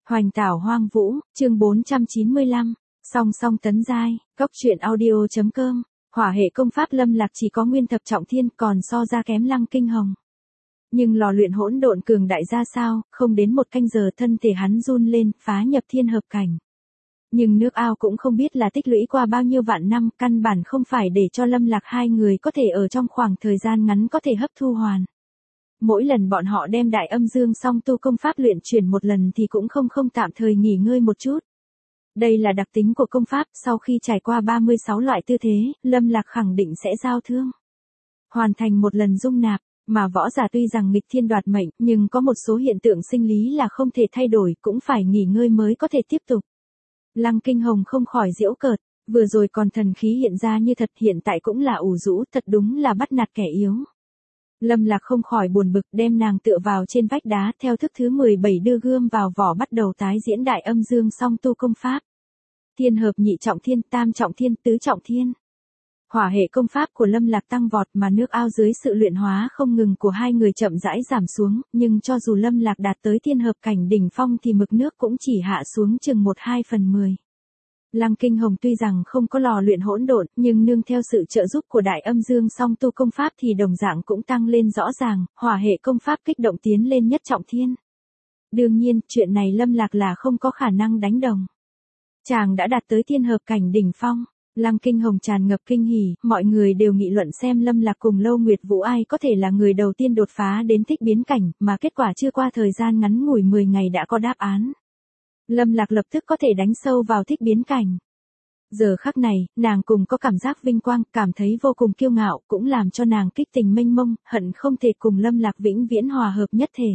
Hoành tảo hoang vũ, chương 495, song song tấn giai, góc truyện audio.com, hỏa hệ công pháp Lâm Lạc chỉ có nguyên thập trọng thiên còn so ra kém Lăng Kinh Hồng. Nhưng lò luyện hỗn độn cường đại ra sao, không đến một canh giờ thân thể hắn run lên, phá nhập thiên hợp cảnh. Nhưng nước ao cũng không biết là tích lũy qua bao nhiêu vạn năm, căn bản không phải để cho Lâm Lạc hai người có thể ở trong khoảng thời gian ngắn có thể hấp thu hoàn. Mỗi lần bọn họ đem đại âm dương song tu công pháp luyện chuyển một lần thì cũng không tạm thời nghỉ ngơi một chút. Đây là đặc tính của công pháp, sau khi trải qua 36 loại tư thế, Lâm Lạc khẳng định sẽ giao thương. Hoàn thành một lần dung nạp, mà võ giả tuy rằng nghịch thiên đoạt mệnh, nhưng có một số hiện tượng sinh lý là không thể thay đổi, cũng phải nghỉ ngơi mới có thể tiếp tục. Lăng Kinh Hồng không khỏi giễu cợt, vừa rồi còn thần khí hiện ra như thật, hiện tại cũng là ủ rũ, thật đúng là bắt nạt kẻ yếu. Lâm Lạc không khỏi buồn bực, đem nàng tựa vào trên vách đá, theo thức thứ 17 đưa gươm vào vỏ bắt đầu tái diễn đại âm dương song tu công pháp. Thiên hợp nhị trọng thiên, tam trọng thiên, tứ trọng thiên. Hỏa hệ công pháp của Lâm Lạc tăng vọt, mà nước ao dưới sự luyện hóa không ngừng của hai người chậm rãi giảm xuống, nhưng cho dù Lâm Lạc đạt tới thiên hợp cảnh đỉnh phong thì mực nước cũng chỉ hạ xuống chừng 1/2/10. Lăng Kinh Hồng tuy rằng không có lò luyện hỗn độn, nhưng nương theo sự trợ giúp của đại âm dương song tu công pháp thì đồng dạng cũng tăng lên rõ ràng, hỏa hệ công pháp kích động tiến lên nhất trọng thiên. Đương nhiên, chuyện này Lâm Lạc là không có khả năng đánh đồng. Chàng đã đạt tới thiên hợp cảnh đỉnh phong. Lăng Kinh Hồng tràn ngập kinh hỉ, mọi người đều nghị luận xem Lâm Lạc cùng Lâu Nguyệt Vũ ai có thể là người đầu tiên đột phá đến thích biến cảnh, mà kết quả chưa qua thời gian ngắn ngủi 10 ngày đã có đáp án. Lâm Lạc lập tức có thể đánh sâu vào thích biến cảnh. Giờ khắc này, nàng cùng có cảm giác vinh quang, cảm thấy vô cùng kiêu ngạo, cũng làm cho nàng kích tình mênh mông, hận không thể cùng Lâm Lạc vĩnh viễn hòa hợp nhất thể.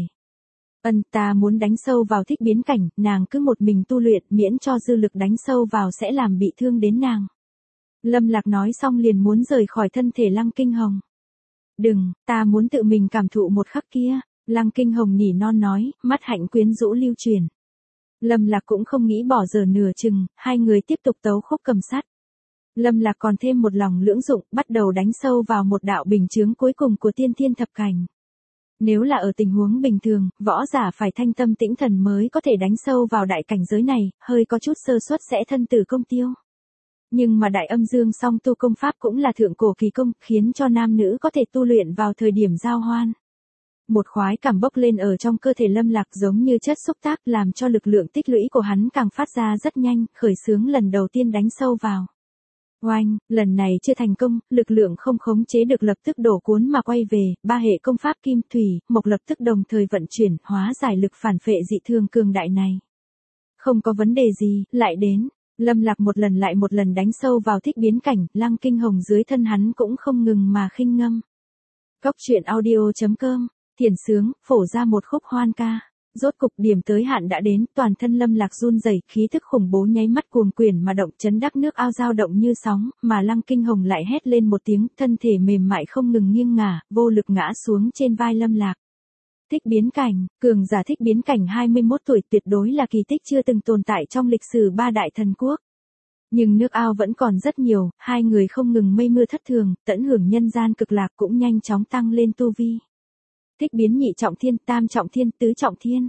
Ta muốn đánh sâu vào thích biến cảnh, nàng cứ một mình tu luyện, miễn cho dư lực đánh sâu vào sẽ làm bị thương đến nàng. Lâm Lạc nói xong liền muốn rời khỏi thân thể Lăng Kinh Hồng. Đừng, ta muốn tự mình cảm thụ một khắc kia. Lăng Kinh Hồng nỉ non nói, mắt hạnh quyến rũ lưu truyền. Lâm Lạc cũng không nghĩ bỏ giờ nửa chừng, hai người tiếp tục tấu khúc cầm sắt. Lâm Lạc còn thêm một lòng lưỡng dụng, bắt đầu đánh sâu vào một đạo bình chướng cuối cùng của tiên thiên thập cảnh. Nếu là ở tình huống bình thường, võ giả phải thanh tâm tĩnh thần mới có thể đánh sâu vào đại cảnh giới này, hơi có chút sơ suất sẽ thân tử công tiêu. Nhưng mà đại âm dương song tu công pháp cũng là thượng cổ kỳ công, khiến cho nam nữ có thể tu luyện vào thời điểm giao hoan. Một khoái cảm bốc lên ở trong cơ thể Lâm Lạc giống như chất xúc tác, làm cho lực lượng tích lũy của hắn càng phát ra rất nhanh, khởi xướng lần đầu tiên đánh sâu vào. Oanh, lần này chưa thành công, lực lượng không khống chế được lập tức đổ cuốn mà quay về, ba hệ công pháp kim thủy, mộc lập tức đồng thời vận chuyển, hóa giải lực phản phệ dị thường cường đại này. Không có vấn đề gì, lại đến. Lâm Lạc một lần lại một lần đánh sâu vào thích biến cảnh, Lăng Kinh Hồng dưới thân hắn cũng không ngừng mà khinh ngâm. Góc truyện audio.com, thiền sướng, phổ ra một khúc hoan ca. Rốt cục điểm tới hạn đã đến, toàn thân Lâm Lạc run rẩy, khí thức khủng bố nháy mắt cuồng quyển mà động, chấn đắc nước ao dao động như sóng, mà Lăng Kinh Hồng lại hét lên một tiếng, thân thể mềm mại không ngừng nghiêng ngả, vô lực ngã xuống trên vai Lâm Lạc. Thích biến cảnh, cường giả thích biến cảnh 21 tuổi tuyệt đối là kỳ tích chưa từng tồn tại trong lịch sử ba đại thần quốc. Nhưng nước ao vẫn còn rất nhiều, hai người không ngừng mây mưa thất thường, tận hưởng nhân gian cực lạc cũng nhanh chóng tăng lên tu vi. Thích biến nhị trọng thiên, tam trọng thiên, tứ trọng thiên.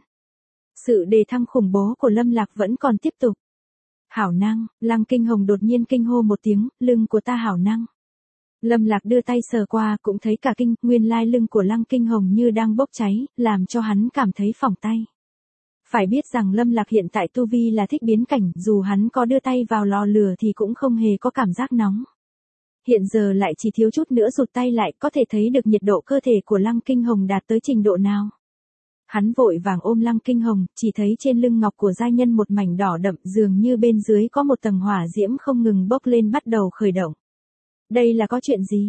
Sự đề thăng khủng bố của Lâm Lạc vẫn còn tiếp tục. Hảo năng, Lăng Kinh Hồng đột nhiên kinh hô một tiếng, lưng của ta hảo năng. Lâm Lạc đưa tay sờ qua cũng thấy cả kinh, nguyên lai lưng của Lăng Kinh Hồng như đang bốc cháy, làm cho hắn cảm thấy phỏng tay. Phải biết rằng Lâm Lạc hiện tại tu vi là thích biến cảnh, dù hắn có đưa tay vào lò lửa thì cũng không hề có cảm giác nóng. Hiện giờ lại chỉ thiếu chút nữa rụt tay lại, có thể thấy được nhiệt độ cơ thể của Lăng Kinh Hồng đạt tới trình độ nào. Hắn vội vàng ôm Lăng Kinh Hồng, chỉ thấy trên lưng ngọc của giai nhân một mảnh đỏ đậm, dường như bên dưới có một tầng hỏa diễm không ngừng bốc lên bắt đầu khởi động. Đây là có chuyện gì?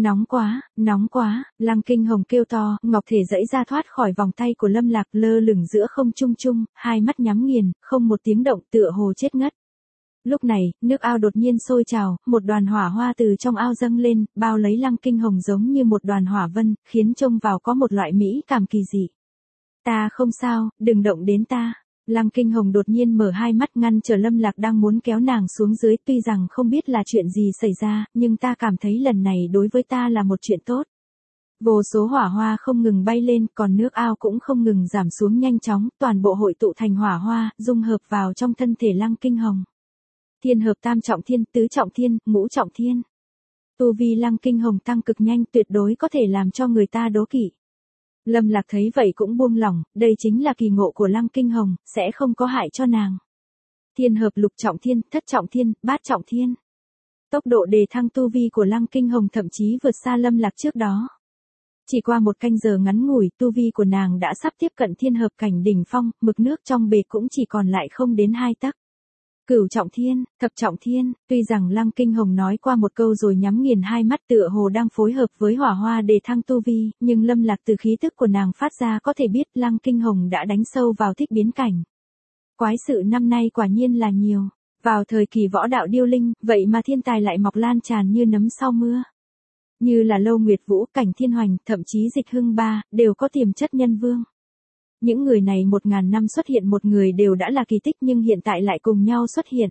Nóng quá, Lăng Kinh Hồng kêu to, ngọc thể giãy ra thoát khỏi vòng tay của Lâm Lạc, lơ lửng giữa không trung, hai mắt nhắm nghiền, không một tiếng động, tựa hồ chết ngất. Lúc này, nước ao đột nhiên sôi trào, một đoàn hỏa hoa từ trong ao dâng lên, bao lấy Lăng Kinh Hồng giống như một đoàn hỏa vân, khiến trông vào có một loại mỹ cảm kỳ dị. Ta không sao, đừng động đến ta. Lăng Kinh Hồng đột nhiên mở hai mắt ngăn trở Lâm Lạc đang muốn kéo nàng xuống dưới, tuy rằng không biết là chuyện gì xảy ra, nhưng ta cảm thấy lần này đối với ta là một chuyện tốt. Vô số hỏa hoa không ngừng bay lên, còn nước ao cũng không ngừng giảm xuống nhanh chóng, toàn bộ hội tụ thành hỏa hoa, dung hợp vào trong thân thể Lăng Kinh Hồng. Thiên hợp tam trọng thiên, tứ trọng thiên, ngũ trọng thiên. Tu vi Lăng Kinh Hồng tăng cực nhanh, tuyệt đối có thể làm cho người ta đố kỵ. Lâm Lạc thấy vậy cũng buông lỏng, đây chính là kỳ ngộ của Lăng Kinh Hồng, sẽ không có hại cho nàng. Thiên hợp lục trọng thiên, thất trọng thiên, bát trọng thiên. Tốc độ đề thăng tu vi của Lăng Kinh Hồng thậm chí vượt xa Lâm Lạc trước đó. Chỉ qua một canh giờ ngắn ngủi, tu vi của nàng đã sắp tiếp cận thiên hợp cảnh đỉnh phong, mực nước trong bể cũng chỉ còn lại không đến 2 tấc. Cửu trọng thiên, thập trọng thiên, tuy rằng Lăng Kinh Hồng nói qua một câu rồi nhắm nghiền hai mắt tựa hồ đang phối hợp với hỏa hoa để thăng tu vi, nhưng Lâm Lạc từ khí tức của nàng phát ra có thể biết Lăng Kinh Hồng đã đánh sâu vào thích biến cảnh. Quái sự năm nay quả nhiên là nhiều. Vào thời kỳ võ đạo điêu linh, vậy mà thiên tài lại mọc lan tràn như nấm sau mưa. Như là Lâu Nguyệt Vũ, Cảnh Thiên Hoành, thậm chí Dịch Hưng Ba, đều có tiềm chất nhân vương. Những người này 1000 năm xuất hiện một người đều đã là kỳ tích nhưng hiện tại lại cùng nhau xuất hiện.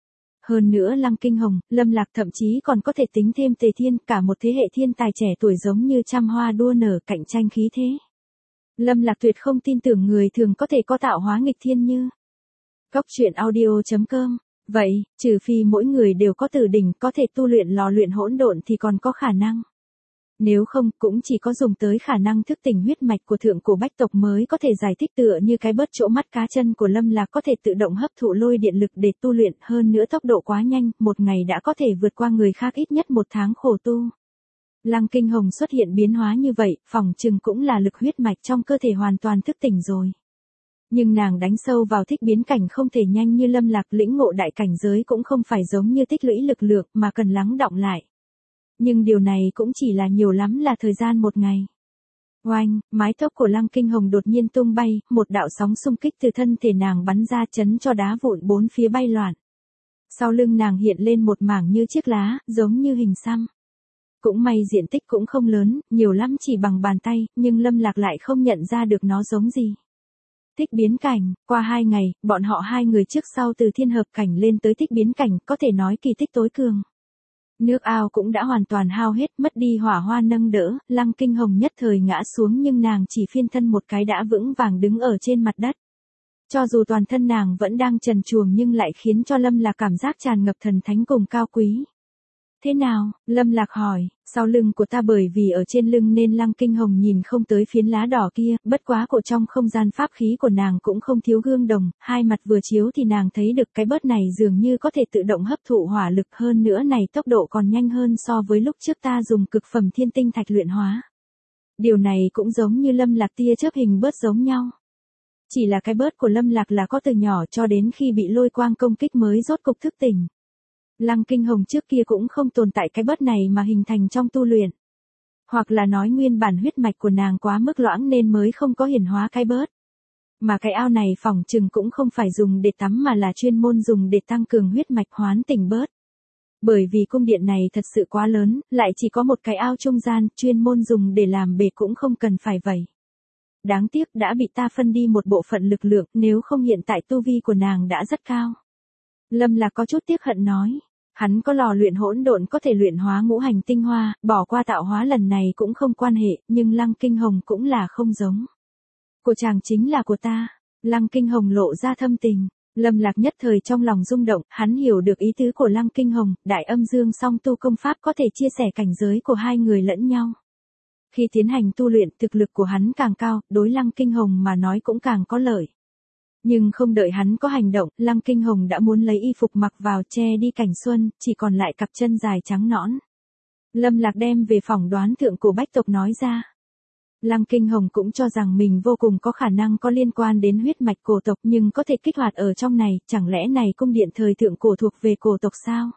Hơn nữa Lăng Kinh Hồng, Lâm Lạc thậm chí còn có thể tính thêm Tề Thiên, cả một thế hệ thiên tài trẻ tuổi giống như trăm hoa đua nở cạnh tranh khí thế. Lâm Lạc tuyệt không tin tưởng người thường có thể có tạo hóa nghịch thiên như. Cóc truyện audio.com. Vậy, trừ phi mỗi người đều có tử đỉnh có thể tu luyện lò luyện hỗn độn thì còn có khả năng. Nếu không, cũng chỉ có dùng tới khả năng thức tỉnh huyết mạch của thượng cổ bách tộc mới có thể giải thích tựa như cái bớt chỗ mắt cá chân của Lâm Lạc có thể tự động hấp thụ lôi điện lực để tu luyện, hơn nữa tốc độ quá nhanh, một ngày đã có thể vượt qua người khác ít nhất 1 tháng khổ tu. Lăng Kinh Hồng xuất hiện biến hóa như vậy, phỏng chừng cũng là lực huyết mạch trong cơ thể hoàn toàn thức tỉnh rồi. Nhưng nàng đánh sâu vào thích biến cảnh không thể nhanh như Lâm Lạc, lĩnh ngộ đại cảnh giới cũng không phải giống như tích lũy lực lượng mà cần lắng đọng lại. Nhưng điều này cũng chỉ là nhiều lắm là thời gian 1 ngày. Oanh, mái tóc của Lăng Kinh Hồng đột nhiên tung bay, một đạo sóng xung kích từ thân thể nàng bắn ra chấn cho đá vụn bốn phía bay loạn. Sau lưng nàng hiện lên một mảng như chiếc lá, giống như hình xăm. Cũng may diện tích cũng không lớn, nhiều lắm chỉ bằng bàn tay, nhưng Lâm Lạc lại không nhận ra được nó giống gì. Thích biến cảnh, qua 2 ngày, bọn họ 2 người trước sau từ thiên hợp cảnh lên tới thích biến cảnh, có thể nói kỳ tích tối cường. Nước ao cũng đã hoàn toàn hao hết, mất đi hỏa hoa nâng đỡ, Lăng Kinh Hồng nhất thời ngã xuống nhưng nàng chỉ phiên thân một cái đã vững vàng đứng ở trên mặt đất. Cho dù toàn thân nàng vẫn đang trần truồng nhưng lại khiến cho Lâm Lạc cảm giác tràn ngập thần thánh cùng cao quý. Thế nào? Lâm Lạc hỏi, sau lưng của ta bởi vì ở trên lưng nên Lăng Kinh Hồng nhìn không tới phiến lá đỏ kia, bất quá cổ trong không gian pháp khí của nàng cũng không thiếu gương đồng, hai mặt vừa chiếu thì nàng thấy được cái bớt này dường như có thể tự động hấp thụ hỏa lực, hơn nữa này tốc độ còn nhanh hơn so với lúc trước ta dùng cực phẩm thiên tinh thạch luyện hóa. Điều này cũng giống như Lâm Lạc tia chớp hình bớt giống nhau. Chỉ là cái bớt của Lâm Lạc là có từ nhỏ cho đến khi bị lôi quang công kích mới rốt cục thức tỉnh. Lăng Kinh Hồng trước kia cũng không tồn tại cái bớt này mà hình thành trong tu luyện. Hoặc là nói nguyên bản huyết mạch của nàng quá mức loãng nên mới không có hiển hóa cái bớt. Mà cái ao này phỏng chừng cũng không phải dùng để tắm mà là chuyên môn dùng để tăng cường huyết mạch hoán tỉnh bớt. Bởi vì cung điện này thật sự quá lớn, lại chỉ có một cái ao trung gian, chuyên môn dùng để làm bể cũng không cần phải vậy. Đáng tiếc đã bị ta phân đi một bộ phận lực lượng, nếu không hiện tại tu vi của nàng đã rất cao. Lâm Lạc có chút tiếc hận nói. Hắn có lò luyện hỗn độn có thể luyện hóa ngũ hành tinh hoa, bỏ qua tạo hóa lần này cũng không quan hệ, nhưng Lăng Kinh Hồng cũng là không giống. Của chàng chính là của ta. Lăng Kinh Hồng lộ ra thâm tình. Lâm Lạc nhất thời trong lòng rung động, hắn hiểu được ý tứ của Lăng Kinh Hồng, đại âm dương song tu công pháp có thể chia sẻ cảnh giới của hai người lẫn nhau. Khi tiến hành tu luyện, thực lực của hắn càng cao, đối Lăng Kinh Hồng mà nói cũng càng có lợi. Nhưng không đợi hắn có hành động, Lăng Kinh Hồng đã muốn lấy y phục mặc vào che đi cảnh xuân, chỉ còn lại cặp chân dài trắng nõn. Lâm Lạc đem về phỏng đoán thượng cổ bách tộc nói ra. Lăng Kinh Hồng cũng cho rằng mình vô cùng có khả năng có liên quan đến huyết mạch cổ tộc nhưng có thể kích hoạt ở trong này, chẳng lẽ này cung điện thời thượng cổ thuộc về cổ tộc sao?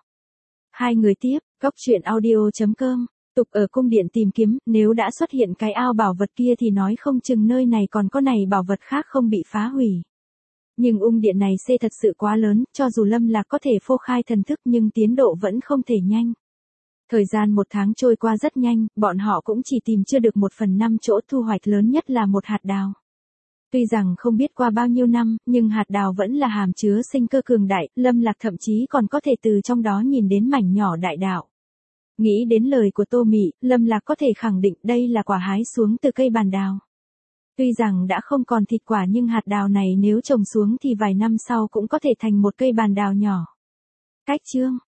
2 người tiếp, Cóc truyện audio.com, tục ở cung điện tìm kiếm, nếu đã xuất hiện cái ao bảo vật kia thì nói không chừng nơi này còn có này bảo vật khác không bị phá hủy. Nhưng điện này thật sự quá lớn, cho dù Lâm Lạc có thể phô khai thần thức nhưng tiến độ vẫn không thể nhanh. Thời gian 1 tháng trôi qua rất nhanh, bọn họ cũng chỉ tìm chưa được 1/5 chỗ, thu hoạch lớn nhất là một hạt đào. Tuy rằng không biết qua bao nhiêu năm, nhưng hạt đào vẫn là hàm chứa sinh cơ cường đại, Lâm Lạc thậm chí còn có thể từ trong đó nhìn đến mảnh nhỏ đại đạo. Nghĩ đến lời của Tô Mị, Lâm Lạc có thể khẳng định đây là quả hái xuống từ cây bàn đào. Tuy rằng đã không còn thịt quả nhưng hạt đào này nếu trồng xuống thì vài năm sau cũng có thể thành một cây bàn đào nhỏ. Cách chương